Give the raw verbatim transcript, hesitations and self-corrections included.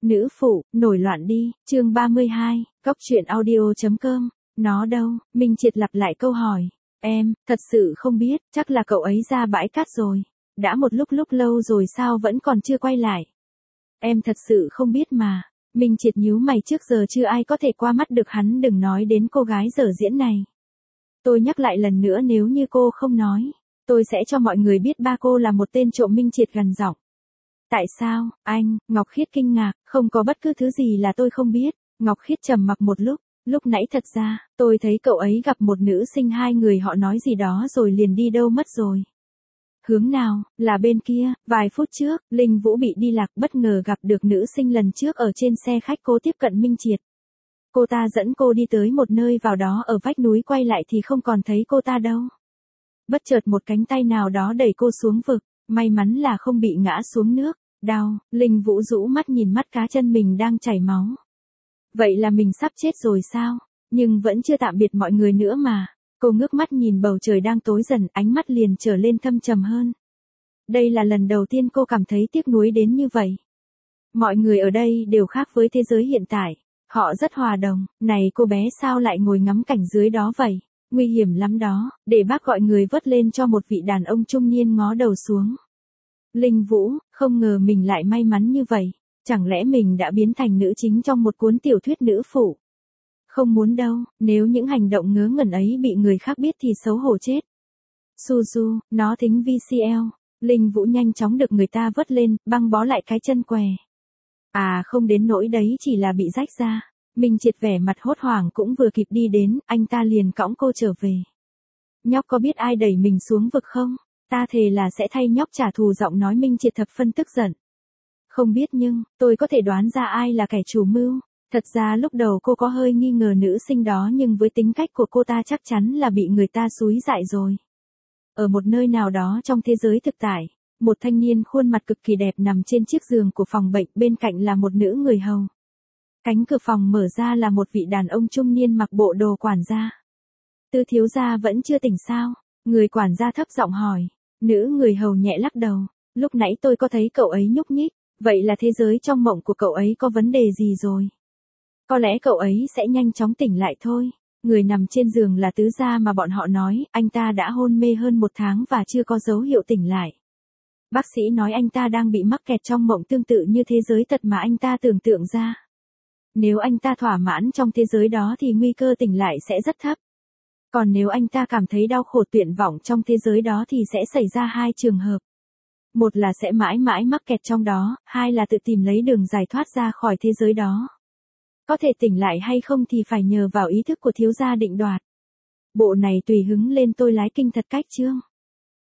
Nữ phụ, nổi loạn đi, chương ba mươi hai, góc truyện audio chấm com, nó đâu, Minh Triệt lặp lại câu hỏi, em, thật sự không biết, chắc là cậu ấy ra bãi cát rồi, đã một lúc lúc lâu rồi sao vẫn còn chưa quay lại. Em thật sự không biết mà, Minh Triệt nhíu mày trước giờ chưa ai có thể qua mắt được hắn đừng nói đến cô gái dở diễn này. Tôi nhắc lại lần nữa nếu như cô không nói, tôi sẽ cho mọi người biết ba cô là một tên trộm. Minh Triệt gằn giọng. Tại sao, anh, Ngọc Khiết kinh ngạc, không có bất cứ thứ gì là tôi không biết. Ngọc Khiết trầm mặc một lúc, lúc nãy thật ra, tôi thấy cậu ấy gặp một nữ sinh hai người họ nói gì đó rồi liền đi đâu mất rồi. Hướng nào, là bên kia, vài phút trước, Linh Vũ bị đi lạc bất ngờ gặp được nữ sinh lần trước ở trên xe khách cô tiếp cận Minh Triệt. Cô ta dẫn cô đi tới một nơi vào đó ở vách núi quay lại thì không còn thấy cô ta đâu. Bất chợt một cánh tay nào đó đẩy cô xuống vực, may mắn là không bị ngã xuống nước. Đau, Linh Vũ rũ mắt nhìn mắt cá chân mình đang chảy máu. Vậy là mình sắp chết rồi sao? Nhưng vẫn chưa tạm biệt mọi người nữa mà. Cô ngước mắt nhìn bầu trời đang tối dần, ánh mắt liền trở lên thâm trầm hơn. Đây là lần đầu tiên cô cảm thấy tiếc nuối đến như vậy. Mọi người ở đây đều khác với thế giới hiện tại. Họ rất hòa đồng, này cô bé sao lại ngồi ngắm cảnh dưới đó vậy? Nguy hiểm lắm đó, để bác gọi người vớt lên cho một vị đàn ông trung niên ngó đầu xuống. Linh Vũ, không ngờ mình lại may mắn như vậy, chẳng lẽ mình đã biến thành nữ chính trong một cuốn tiểu thuyết nữ phụ? Không muốn đâu, nếu những hành động ngớ ngẩn ấy bị người khác biết thì xấu hổ chết. Suzu, nó thính vê xê lờ, Linh Vũ nhanh chóng được người ta vớt lên, băng bó lại cái chân què. À không đến nỗi đấy, chỉ là bị rách ra. Minh Triệt vẻ mặt hốt hoảng cũng vừa kịp đi đến, anh ta liền cõng cô trở về. Nhóc có biết ai đẩy mình xuống vực không? Ta thề là sẽ thay nhóc trả thù. Giọng nói Minh Triệt thập phân tức giận. Không biết nhưng, tôi có thể đoán ra ai là kẻ chủ mưu. Thật ra lúc đầu cô có hơi nghi ngờ nữ sinh đó nhưng với tính cách của cô ta chắc chắn là bị người ta xúi dại rồi. Ở một nơi nào đó trong thế giới thực tại, một thanh niên khuôn mặt cực kỳ đẹp nằm trên chiếc giường của phòng bệnh, bên cạnh là một nữ người hầu. Cánh cửa phòng mở ra là một vị đàn ông trung niên mặc bộ đồ quản gia. Tư thiếu gia vẫn chưa tỉnh sao? Người quản gia thấp giọng hỏi. Nữ người hầu nhẹ lắc đầu. Lúc nãy tôi có thấy cậu ấy nhúc nhích, vậy là thế giới trong mộng của cậu ấy có vấn đề gì rồi? Có lẽ cậu ấy sẽ nhanh chóng tỉnh lại thôi. Người nằm trên giường là tứ gia mà bọn họ nói, anh ta đã hôn mê hơn một tháng và chưa có dấu hiệu tỉnh lại. Bác sĩ nói anh ta đang bị mắc kẹt trong mộng tương tự như thế giới thật mà anh ta tưởng tượng ra. Nếu anh ta thỏa mãn trong thế giới đó thì nguy cơ tỉnh lại sẽ rất thấp. Còn nếu anh ta cảm thấy đau khổ tuyệt vọng trong thế giới đó thì sẽ xảy ra hai trường hợp. Một là sẽ mãi mãi mắc kẹt trong đó, hai là tự tìm lấy đường giải thoát ra khỏi thế giới đó. Có thể tỉnh lại hay không thì phải nhờ vào ý thức của thiếu gia định đoạt. Bộ này tùy hứng lên tôi lái kinh thật cách chương.